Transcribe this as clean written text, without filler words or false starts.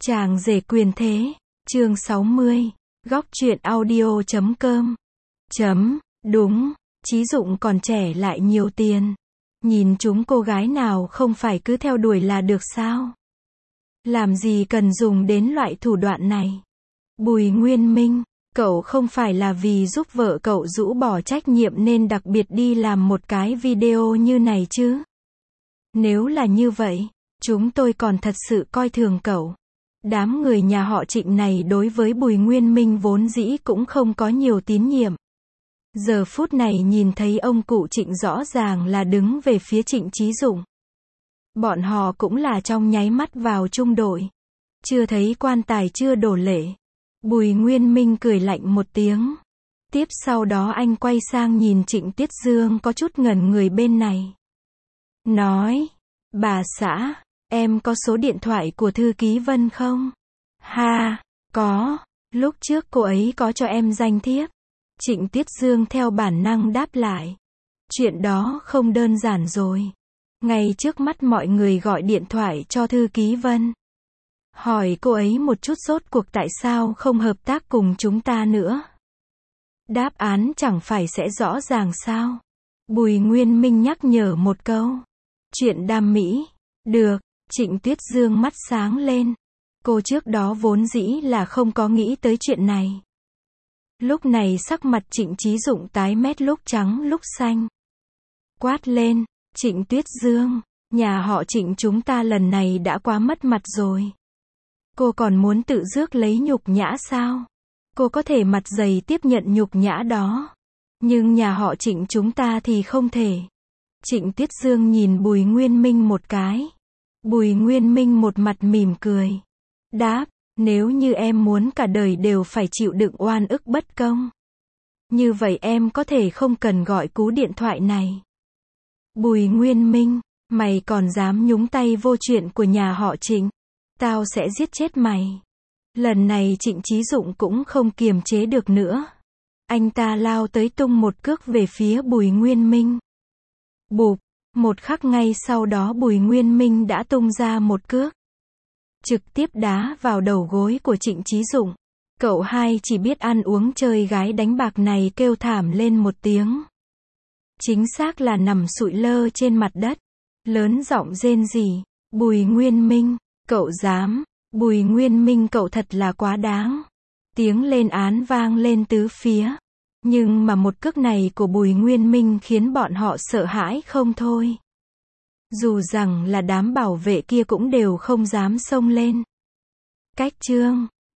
Chàng rể quyền thế, chương 60, góc truyện audio.com. Đúng, Chí Dụng còn trẻ lại nhiều tiền. Nhìn chúng cô gái nào không phải cứ theo đuổi là được sao? Làm gì cần dùng đến loại thủ đoạn này? Bùi Nguyên Minh, cậu không phải là vì giúp vợ cậu rũ bỏ trách nhiệm nên đặc biệt đi làm một cái video như này chứ? Nếu là như vậy, chúng tôi còn thật sự coi thường cậu. Đám người nhà họ Trịnh này đối với Bùi Nguyên Minh vốn dĩ cũng không có nhiều tín nhiệm. Giờ phút này nhìn thấy ông cụ Trịnh rõ ràng là đứng về phía Trịnh Chí Dụng. Bọn họ cũng là trong nháy mắt vào chung đội. Chưa thấy quan tài chưa đổ lệ. Bùi Nguyên Minh cười lạnh một tiếng. Tiếp sau đó anh quay sang nhìn Trịnh Tiết Dương có chút ngẩn người bên này. Nói, bà xã, em có số điện thoại của thư ký Vân không? Ha, có, lúc trước cô ấy có cho em danh thiếp. Trịnh Tiết Dương theo bản năng đáp lại. Chuyện đó không đơn giản rồi. Ngay trước mắt mọi người gọi điện thoại cho thư ký Vân. Hỏi cô ấy một chút rốt cuộc tại sao không hợp tác cùng chúng ta nữa. Đáp án chẳng phải sẽ rõ ràng sao? Bùi Nguyên Minh nhắc nhở một câu. Chuyện đam mỹ. Được, Trịnh Tiết Dương mắt sáng lên. Cô trước đó vốn dĩ là không có nghĩ tới chuyện này. Lúc này sắc mặt Trịnh Chí Dụng tái mét lúc trắng lúc xanh. Quát lên, Trịnh Tiết Dương, nhà họ Trịnh chúng ta lần này đã quá mất mặt rồi. Cô còn muốn tự rước lấy nhục nhã sao? Cô có thể mặt dày tiếp nhận nhục nhã đó. Nhưng nhà họ Trịnh chúng ta thì không thể. Trịnh Tiết Dương nhìn Bùi Nguyên Minh một cái. Bùi Nguyên Minh một mặt mỉm cười. Đáp, nếu như em muốn cả đời đều phải chịu đựng oan ức bất công. Như vậy em có thể không cần gọi cú điện thoại này. Bùi Nguyên Minh, mày còn dám nhúng tay vô chuyện của nhà họ Trịnh. Tao sẽ giết chết mày. Lần này Trịnh Chí Dụng cũng không kiềm chế được nữa. Anh ta lao tới tung một cước về phía Bùi Nguyên Minh. Bụp, một khắc ngay sau đó Bùi Nguyên Minh đã tung ra một cước. Trực tiếp đá vào đầu gối của Trịnh Chí Dụng. Cậu hai chỉ biết ăn uống chơi gái đánh bạc này kêu thảm lên một tiếng. Chính xác là nằm sụi lơ trên mặt đất. Lớn giọng rên rỉ. Bùi Nguyên Minh, cậu dám. Bùi Nguyên Minh cậu thật là quá đáng. Tiếng lên án vang lên tứ phía. Nhưng mà một cước này của Bùi Nguyên Minh khiến bọn họ sợ hãi không thôi. Dù rằng là đám bảo vệ kia cũng đều không dám xông lên. Cách chương